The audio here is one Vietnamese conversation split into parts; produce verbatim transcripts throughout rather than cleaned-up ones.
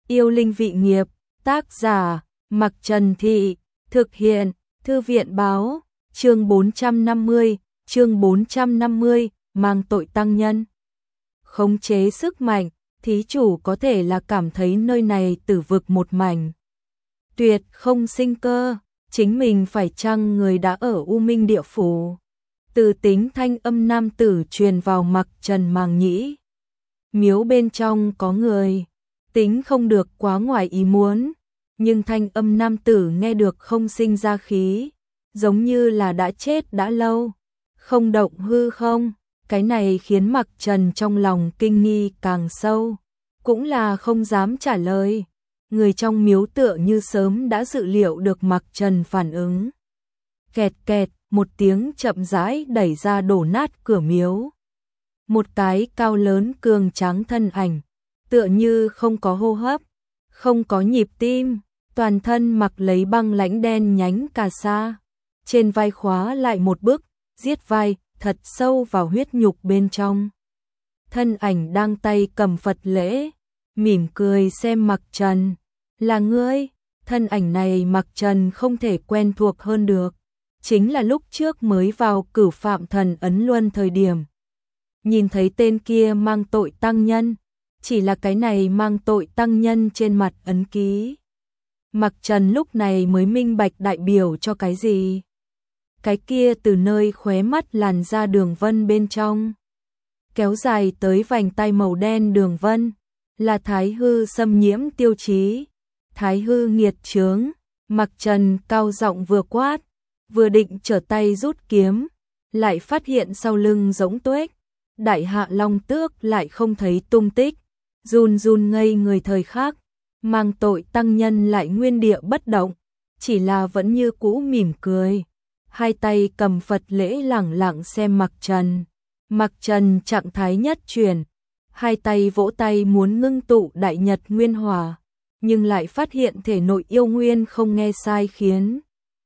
Yêu linh vị nghiệp, tác giả, Mặc Trần Thị, thực hiện, Thư viện báo, chương bốn trăm năm mươi, chương bốn trăm năm mươi, mang tội tăng nhân. Khống chế sức mạnh, thí chủ có thể là cảm thấy nơi này tử vực một mảnh. Tuyệt không sinh cơ, chính mình phải chăng người đã ở U Minh địa phủ. Từ tính thanh âm nam tử truyền vào Mặc Trần màng nhĩ. Miếu bên trong có người, tính không được quá ngoài ý muốn, nhưng thanh âm nam tử nghe được không sinh ra khí, giống như là đã chết đã lâu, không động hư không, cái này khiến Mặc Trần trong lòng kinh nghi càng sâu, cũng là không dám trả lời. Người trong miếu tựa như sớm đã dự liệu được Mặc Trần phản ứng. Kẹt kẹt, một tiếng chậm rãi đẩy ra đổ nát cửa miếu. Một cái cao lớn cường tráng thân ảnh, tựa như không có hô hấp, không có nhịp tim, toàn thân mặc lấy băng lãnh đen nhánh cà sa, trên vai khóa lại một bức, giết vai, thật sâu vào huyết nhục bên trong. Thân ảnh đang tay cầm Phật lễ, mỉm cười xem Mặc Trần, là ngươi, thân ảnh này Mặc Trần không thể quen thuộc hơn được, chính là lúc trước mới vào Cửu Phạm Thần Ấn Luân thời điểm. Nhìn thấy tên kia mang tội tăng nhân, chỉ là cái này mang tội tăng nhân trên mặt ấn ký. Mặc Trần lúc này mới minh bạch đại biểu cho cái gì. Cái kia từ nơi khóe mắt làn ra đường vân bên trong, kéo dài tới vành tay màu đen đường vân, là thái hư xâm nhiễm tiêu chí, thái hư nghiệt chướng. Mặc Trần cao giọng vừa quát, vừa định trở tay rút kiếm, lại phát hiện sau lưng giống tuếch, Đại Hạ Long Tước lại không thấy tung tích, run run ngây người thời khắc, mang tội tăng nhân lại nguyên địa bất động, chỉ là vẫn như cũ mỉm cười, hai tay cầm Phật lễ lẳng lặng xem Mặc Trần. Mặc Trần trạng thái nhất chuyển, hai tay vỗ tay muốn ngưng tụ đại nhật nguyên hỏa, nhưng lại phát hiện thể nội yêu nguyên không nghe sai khiến.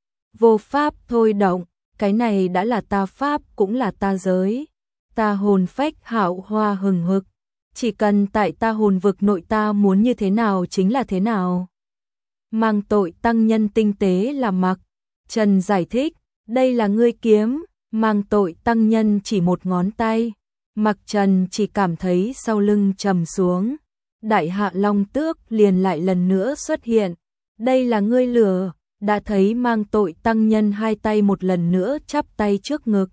Vô pháp thôi động, cái này đã là ta pháp cũng là ta giới. Ta hồn phách hạo hoa hừng hực, chỉ cần tại ta hồn vực nội ta muốn như thế nào chính là thế nào. Mang tội tăng nhân tinh tế là Mặc Trần giải thích, đây là ngươi kiếm, mang tội tăng nhân chỉ một ngón tay. Mặc Trần chỉ cảm thấy sau lưng trầm xuống, Đại Hạ Long Tước liền lại lần nữa xuất hiện, đây là ngươi lừa. Đã thấy mang tội tăng nhân hai tay một lần nữa chắp tay trước ngực.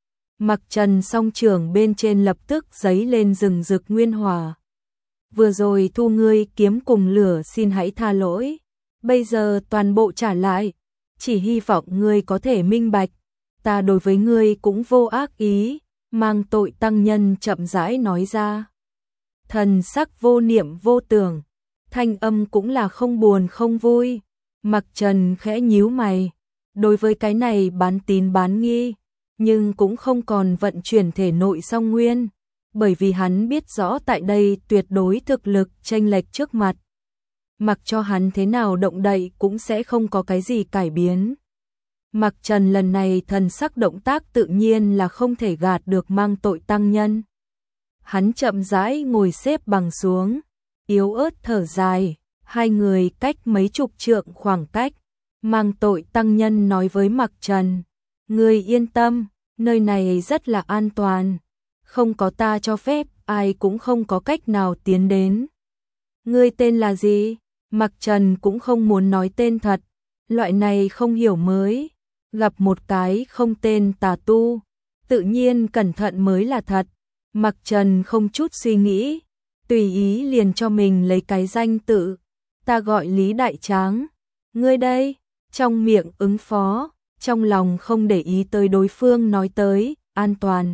Mặc Trần song trường bên trên lập tức giấy lên rừng rực nguyên hỏa. Vừa rồi thu ngươi kiếm cùng lửa xin hãy tha lỗi, bây giờ toàn bộ trả lại, chỉ hy vọng ngươi có thể minh bạch, ta đối với ngươi cũng vô ác ý, mang tội tăng nhân chậm rãi nói ra. Thần sắc vô niệm vô tưởng, thanh âm cũng là không buồn không vui. Mặc Trần khẽ nhíu mày, đối với cái này bán tín bán nghi, nhưng cũng không còn vận chuyển thể nội song nguyên, bởi vì hắn biết rõ tại đây tuyệt đối thực lực chênh lệch trước mặt. Mặc cho hắn thế nào động đậy cũng sẽ không có cái gì cải biến. Mặc Trần lần này thần sắc động tác tự nhiên là không thể gạt được mang tội tăng nhân. Hắn chậm rãi ngồi xếp bằng xuống, yếu ớt thở dài. Hai người cách mấy chục trượng khoảng cách, mang tội tăng nhân nói với Mặc Trần, ngươi yên tâm, nơi này rất là an toàn, không có ta cho phép, ai cũng không có cách nào tiến đến. Ngươi tên là gì? Mặc Trần cũng không muốn nói tên thật, loại này không hiểu mới, gặp một cái không tên tà tu, tự nhiên cẩn thận mới là thật. Mặc Trần không chút suy nghĩ, tùy ý liền cho mình lấy cái danh tự. Ta gọi Lý Đại Tráng, ngươi đây, trong miệng ứng phó, trong lòng không để ý tới đối phương nói tới, an toàn.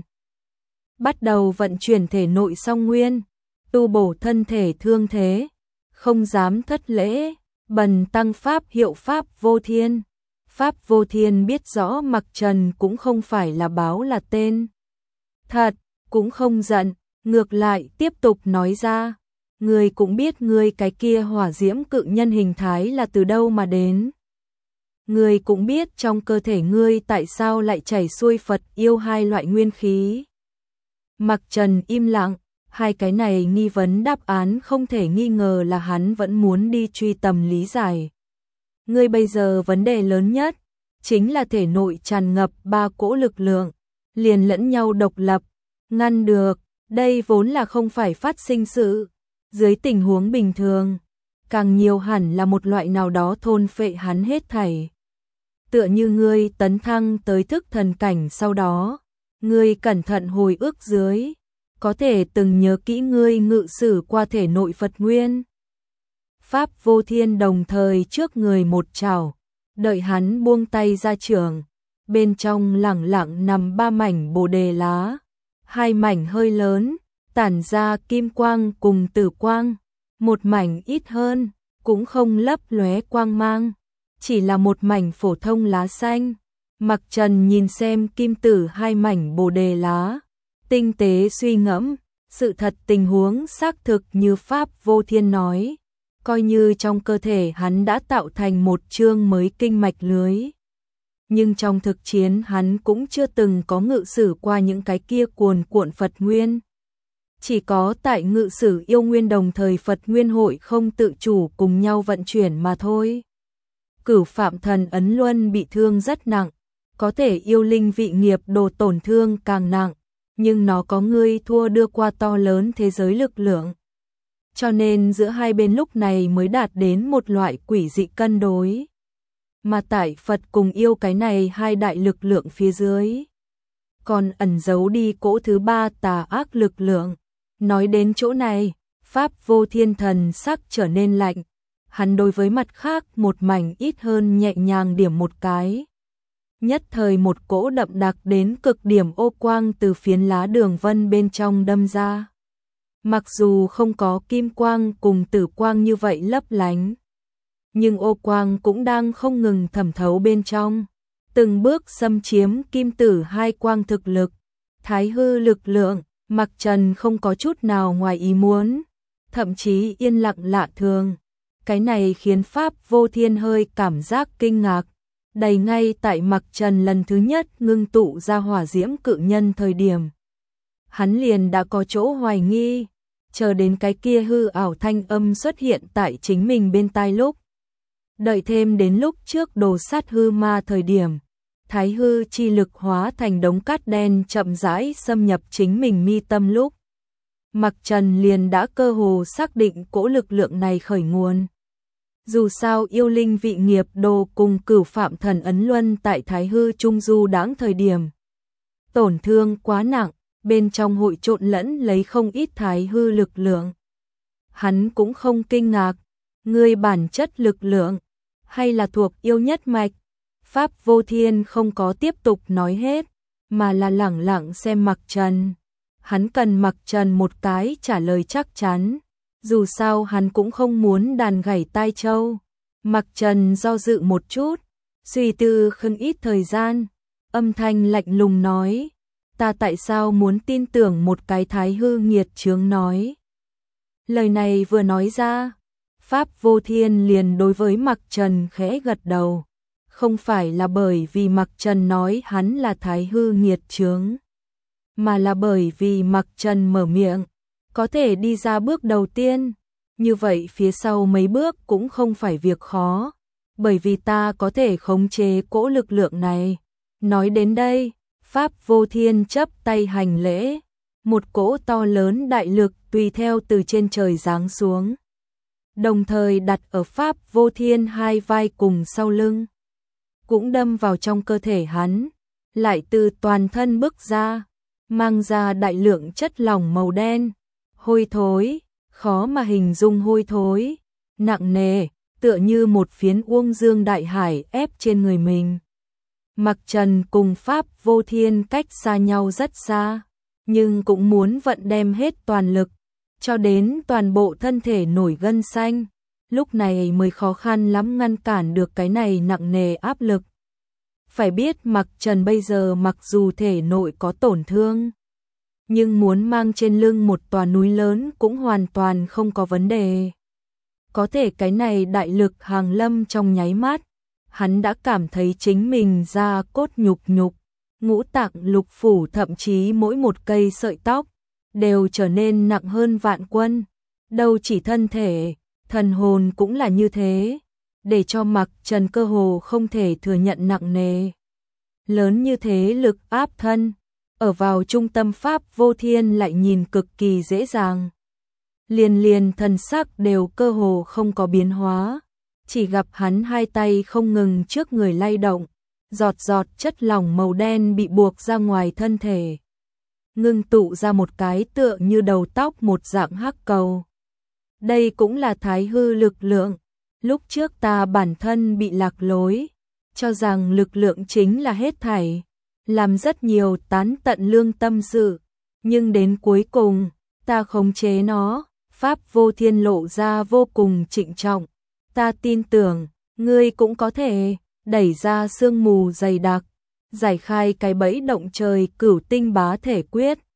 Bắt đầu vận chuyển thể nội song nguyên, tu bổ thân thể thương thế, không dám thất lễ, bần tăng pháp hiệu pháp vô thiên. Pháp vô thiên biết rõ Mặc Trần cũng không phải là báo là tên thật, cũng không giận, ngược lại tiếp tục nói ra. Ngươi cũng biết ngươi cái kia hỏa diễm cự nhân hình thái là từ đâu mà đến. Ngươi cũng biết trong cơ thể ngươi tại sao lại chảy xuôi Phật yêu hai loại nguyên khí. Mặc Trần im lặng, Hai cái này nghi vấn đáp án không thể nghi ngờ là hắn vẫn muốn đi truy tầm lý giải. Ngươi bây giờ vấn đề lớn nhất chính là thể nội tràn ngập ba cỗ lực lượng, liền lẫn nhau độc lập, ngăn được, đây vốn là không phải phát sinh sự. Dưới tình huống bình thường, càng nhiều hẳn là một loại nào đó thôn phệ hắn hết thảy. Tựa như ngươi tấn thăng tới thức thần cảnh sau đó, ngươi cẩn thận hồi ức dưới, có thể từng nhớ kỹ ngươi ngự sử qua thể nội Phật Nguyên. Pháp Vô Thiên đồng thời trước người một trảo, đợi hắn buông tay ra trường, bên trong lẳng lặng nằm ba mảnh bồ đề lá, hai mảnh hơi lớn, tản ra kim quang cùng tử quang, một mảnh ít hơn, cũng không lấp lóe quang mang, chỉ là một mảnh phổ thông lá xanh. Mặc Trần nhìn xem kim tử hai mảnh bồ đề lá, tinh tế suy ngẫm, sự thật tình huống xác thực như Pháp Vô Thiên nói, coi như trong cơ thể hắn đã tạo thành một chương mới kinh mạch lưới. Nhưng trong thực chiến hắn cũng chưa từng có ngự sử qua những cái kia cuồn cuộn Phật Nguyên. Chỉ có tại ngự sử yêu nguyên đồng thời Phật Nguyên hội không tự chủ cùng nhau vận chuyển mà thôi. Cửu Phạm Thần Ấn Luân bị thương rất nặng, có thể yêu linh vị nghiệp đồ tổn thương càng nặng, nhưng nó có ngươi thua đưa qua to lớn thế giới lực lượng. Cho nên giữa hai bên lúc này mới đạt đến một loại quỷ dị cân đối. Mà tại Phật cùng yêu cái này hai đại lực lượng phía dưới, còn ẩn giấu đi cỗ thứ ba tà ác lực lượng. Nói đến chỗ này, Pháp Vô Thiên thần sắc trở nên lạnh, hắn đối với mặt khác một mảnh ít hơn nhẹ nhàng điểm một cái. Nhất thời một cỗ đậm đặc đến cực điểm ô quang từ phiến lá đường vân bên trong đâm ra. Mặc dù không có kim quang cùng tử quang như vậy lấp lánh, nhưng ô quang cũng đang không ngừng thẩm thấu bên trong, từng bước xâm chiếm kim tử hai quang thực lực, thái hư lực lượng. Mặc Trần không có chút nào ngoài ý muốn, thậm chí yên lặng lạ thường. Cái này khiến Pháp Vô Thiên hơi cảm giác kinh ngạc, đầy ngay tại Mặc Trần lần thứ nhất ngưng tụ ra hỏa diễm cự nhân thời điểm. Hắn liền đã có chỗ hoài nghi, chờ đến cái kia hư ảo thanh âm xuất hiện tại chính mình bên tai lúc. Đợi thêm đến lúc trước đồ sát hư ma thời điểm, thái hư chi lực hóa thành đống cát đen chậm rãi xâm nhập chính mình mi tâm lúc. Mặc Trần liền đã cơ hồ xác định cỗ lực lượng này khởi nguồn. Dù sao yêu linh vị nghiệp đồ cùng Cửu Phạm Thần Ấn Luân tại thái hư trung du đãng thời điểm. Tổn thương quá nặng, bên trong hội trộn lẫn lấy không ít thái hư lực lượng. Hắn cũng không kinh ngạc, người bản chất lực lượng, hay là thuộc yêu nhất mạch. Pháp Vô Thiên không có tiếp tục nói hết, mà là lẳng lặng xem Mặc Trần. Hắn cần Mặc Trần một cái trả lời chắc chắn, dù sao hắn cũng không muốn đàn gảy tai trâu. Mặc Trần do dự một chút, suy tư không ít thời gian, âm thanh lạnh lùng nói, ta tại sao muốn tin tưởng một cái thái hư nghiệt chướng nói. Lời này vừa nói ra, Pháp Vô Thiên liền đối với Mặc Trần khẽ gật đầu. Không phải là bởi vì Mặc Trần nói hắn là thái hư nghiệt chướng, mà là bởi vì Mặc Trần mở miệng, có thể đi ra bước đầu tiên, như vậy phía sau mấy bước cũng không phải việc khó, bởi vì ta có thể khống chế cỗ lực lượng này. Nói đến đây, Pháp Vô Thiên chắp tay hành lễ, một cỗ to lớn đại lực tùy theo từ trên trời giáng xuống, đồng thời đặt ở Pháp Vô Thiên hai vai cùng sau lưng, cũng đâm vào trong cơ thể hắn, lại từ toàn thân bức ra, mang ra đại lượng chất lỏng màu đen, hôi thối, khó mà hình dung hôi thối, nặng nề, tựa như một phiến uông dương đại hải ép trên người mình. Mặc Trần cùng Pháp Vô Thiên cách xa nhau rất xa, nhưng cũng muốn vận đem hết toàn lực, cho đến toàn bộ thân thể nổi gân xanh, lúc này mới khó khăn lắm ngăn cản được cái này nặng nề áp lực. Phải biết Mặc Trần bây giờ mặc dù thể nội có tổn thương, nhưng muốn mang trên lưng một tòa núi lớn cũng hoàn toàn không có vấn đề. Có thể cái này đại lực hàng lâm trong nháy mắt, hắn đã cảm thấy chính mình da cốt nhục nhục, ngũ tạng lục phủ thậm chí mỗi một cây sợi tóc, đều trở nên nặng hơn vạn quân. Đâu chỉ thân thể, thần hồn cũng là như thế, để cho Mặc Trần cơ hồ không thể thừa nhận nặng nề. Lớn như thế lực áp thân, ở vào trung tâm pháp vô thiên lại nhìn cực kỳ dễ dàng. Liền liền thần sắc đều cơ hồ không có biến hóa, chỉ gặp hắn hai tay không ngừng trước người lay động, giọt giọt chất lỏng màu đen bị buộc ra ngoài thân thể, ngưng tụ ra một cái tựa như đầu tóc một dạng hắc cầu. Đây cũng là thái hư lực lượng, lúc trước ta bản thân bị lạc lối, cho rằng lực lượng chính là hết thảy, làm rất nhiều tán tận lương tâm sự, nhưng đến cuối cùng, ta khống chế nó, pháp vô thiên lộ ra vô cùng trịnh trọng, ta tin tưởng, ngươi cũng có thể đẩy ra sương mù dày đặc, giải khai cái bẫy động trời cửu tinh bá thể quyết,